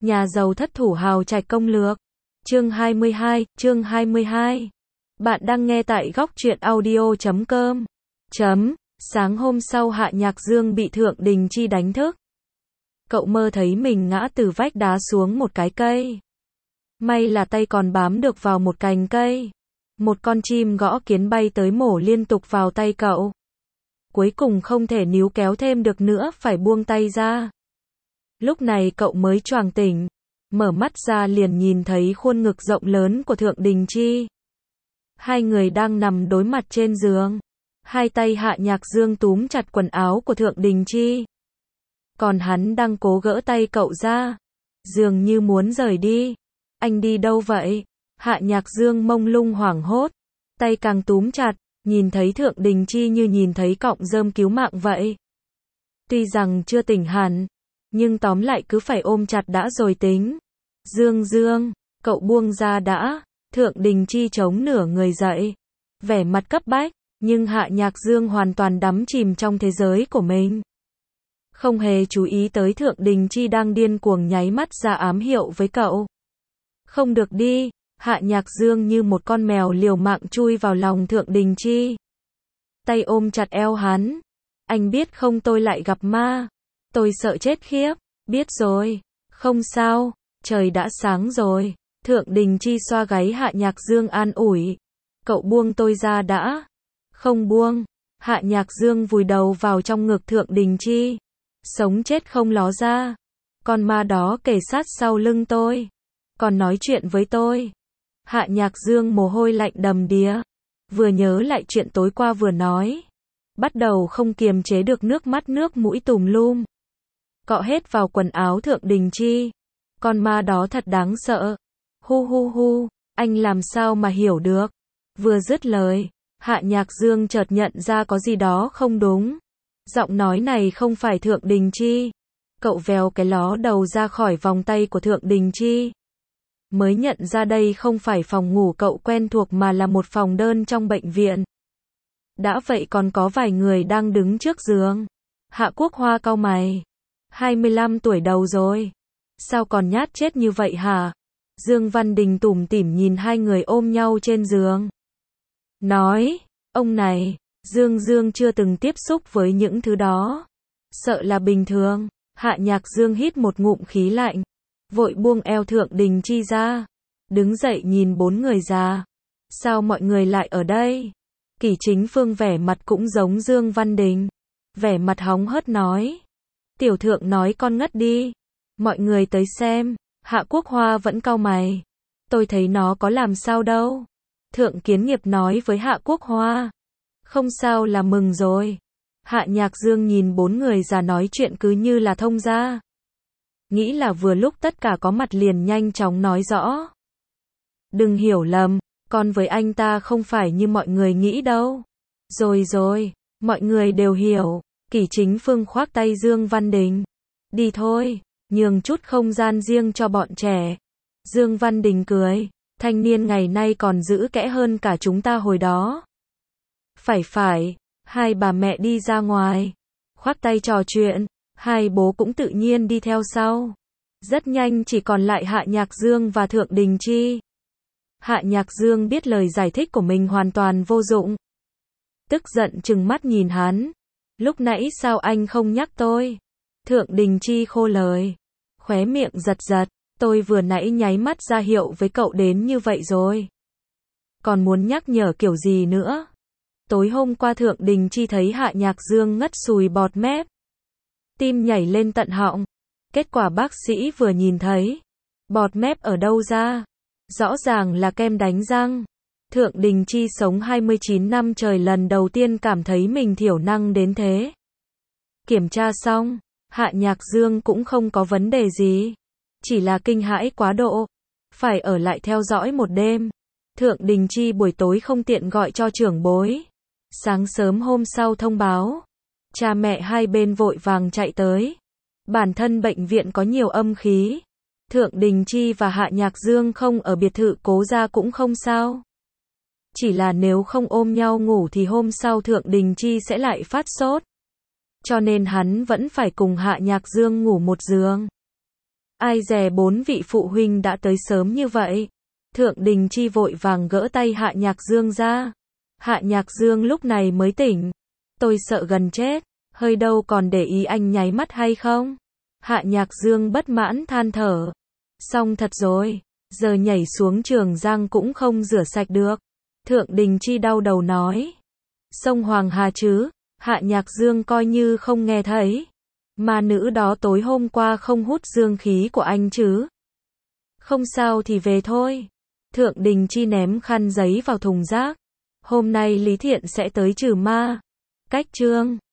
Nhà giàu thất thủ hào trạch công lược. Chương 22. Bạn đang nghe tại góc truyện audio.com. Sáng hôm sau Hạ Nhạc Dương bị Thượng Đình Chi đánh thức. Cậu mơ thấy mình ngã từ vách đá xuống một cái cây. May là tay còn bám được vào một cành cây. Một con chim gõ kiến bay tới mổ liên tục vào tay cậu. Cuối cùng không thể níu kéo thêm được nữa, phải buông tay ra. Lúc này cậu mới choàng tỉnh, mở mắt ra liền nhìn thấy khuôn ngực rộng lớn của Thượng Đình Chi. Hai người đang nằm đối mặt trên giường. Hai tay Hạ Nhạc Dương túm chặt quần áo của Thượng Đình Chi. Còn hắn đang cố gỡ tay cậu ra, dường như muốn rời đi. Anh đi đâu vậy? Hạ Nhạc Dương mông lung hoảng hốt, tay càng túm chặt, nhìn thấy Thượng Đình Chi như nhìn thấy cọng rơm cứu mạng vậy. Tuy rằng chưa tỉnh hẳn, nhưng tóm lại cứ phải ôm chặt đã rồi tính. Dương, cậu buông ra đã. Thượng Đình Chi chống nửa người dậy, vẻ mặt cấp bách, nhưng Hạ Nhạc Dương hoàn toàn đắm chìm trong thế giới của mình. Không hề chú ý tới Thượng Đình Chi đang điên cuồng nháy mắt ra ám hiệu với cậu. Không được đi. Hạ Nhạc Dương như một con mèo liều mạng chui vào lòng Thượng Đình Chi. Tay ôm chặt eo hắn. Anh biết không, tôi lại gặp ma. Tôi sợ chết khiếp. Biết rồi. Không sao. Trời đã sáng rồi. Thượng Đình Chi xoa gáy Hạ Nhạc Dương an ủi. Cậu buông tôi ra đã. Không buông. Hạ Nhạc Dương vùi đầu vào trong ngực Thượng Đình Chi. Sống chết không ló ra. Con ma đó kề sát sau lưng tôi. Còn nói chuyện với tôi. Hạ Nhạc Dương mồ hôi lạnh đầm đìa. Vừa nhớ lại chuyện tối qua vừa nói. Bắt đầu không kiềm chế được nước mắt nước mũi tùm lum. Cọ hết vào quần áo Thượng Đình Chi. Con ma đó thật đáng sợ. Hu, anh làm sao mà hiểu được. Vừa dứt lời, Hạ Nhạc Dương chợt nhận ra có gì đó không đúng. Giọng nói này không phải Thượng Đình Chi. Cậu vèo cái ló đầu ra khỏi vòng tay của Thượng Đình Chi. Mới nhận ra đây không phải phòng ngủ cậu quen thuộc mà là một phòng đơn trong bệnh viện. Đã vậy còn có vài người đang đứng trước giường. Hạ Quốc Hoa cau mày. 25 tuổi đầu rồi. Sao còn nhát chết như vậy hả? Dương Văn Đình tủm tỉm nhìn hai người ôm nhau trên giường. Nói, ông này, Dương chưa từng tiếp xúc với những thứ đó. Sợ là bình thường. Hạ Nhạc Dương hít một ngụm khí lạnh. Vội buông eo Thượng Đình Chi ra. Đứng dậy nhìn bốn người già. Sao mọi người lại ở đây? Kỷ Chính Phương vẻ mặt cũng giống Dương Văn Đình. Vẻ mặt hóng hớt nói. Tiểu Thượng nói con ngất đi. Mọi người tới xem. Hạ Quốc Hoa vẫn cau mày. Tôi thấy nó có làm sao đâu. Thượng Kiến Nghiệp nói với Hạ Quốc Hoa. Không sao là mừng rồi. Hạ Nhạc Dương nhìn bốn người già nói chuyện cứ như là thông gia. Nghĩ là vừa lúc tất cả có mặt liền nhanh chóng nói rõ. Đừng hiểu lầm, con với anh ta không phải như mọi người nghĩ đâu. Rồi, mọi người đều hiểu. Kỷ Chính Phương khoác tay Dương Văn Đình. Đi thôi, nhường chút không gian riêng cho bọn trẻ. Dương Văn Đình cười. Thanh niên ngày nay còn giữ kẽ hơn cả chúng ta hồi đó. Phải, hai bà mẹ đi ra ngoài. Khoác tay trò chuyện. Hai bố cũng tự nhiên đi theo sau. Rất nhanh chỉ còn lại Hạ Nhạc Dương và Thượng Đình Chi. Hạ Nhạc Dương biết lời giải thích của mình hoàn toàn vô dụng. Tức giận trừng mắt nhìn hắn. Lúc nãy sao anh không nhắc tôi? Thượng Đình Chi khô lời. Khóe miệng giật. Tôi vừa nãy nháy mắt ra hiệu với cậu đến như vậy rồi. Còn muốn nhắc nhở kiểu gì nữa? Tối hôm qua Thượng Đình Chi thấy Hạ Nhạc Dương ngất sùi bọt mép. Tim nhảy lên tận họng. Kết quả bác sĩ vừa nhìn thấy. Bọt mép ở đâu ra? Rõ ràng là kem đánh răng. Thượng Đình Chi sống 29 năm trời lần đầu tiên cảm thấy mình thiểu năng đến thế. Kiểm tra xong, Hạ Nhạc Dương cũng không có vấn đề gì. Chỉ là kinh hãi quá độ. Phải ở lại theo dõi một đêm. Thượng Đình Chi buổi tối không tiện gọi cho trưởng bối. Sáng sớm hôm sau thông báo. Cha mẹ hai bên vội vàng chạy tới. Bản thân bệnh viện có nhiều âm khí. Thượng Đình Chi và Hạ Nhạc Dương không ở biệt thự Cố gia cũng không sao. Chỉ là nếu không ôm nhau ngủ thì hôm sau Thượng Đình Chi sẽ lại phát sốt. Cho nên hắn vẫn phải cùng Hạ Nhạc Dương ngủ một giường. Ai dè 4 vị phụ huynh đã tới sớm như vậy. Thượng Đình Chi vội vàng gỡ tay Hạ Nhạc Dương ra. Hạ Nhạc Dương lúc này mới tỉnh. Tôi sợ gần chết, hơi đâu còn để ý anh nháy mắt hay không? Hạ Nhạc Dương bất mãn than thở. Xong thật rồi, giờ nhảy xuống Trường Giang cũng không rửa sạch được. Thượng Đình Chi đau đầu nói. Sông Hoàng Hà chứ, Hạ Nhạc Dương coi như không nghe thấy. Mà nữ đó tối hôm qua không hút dương khí của anh chứ. Không sao thì về thôi. Thượng Đình Chi ném khăn giấy vào thùng rác. Hôm nay Lý Thiện sẽ tới trừ ma. Cách chương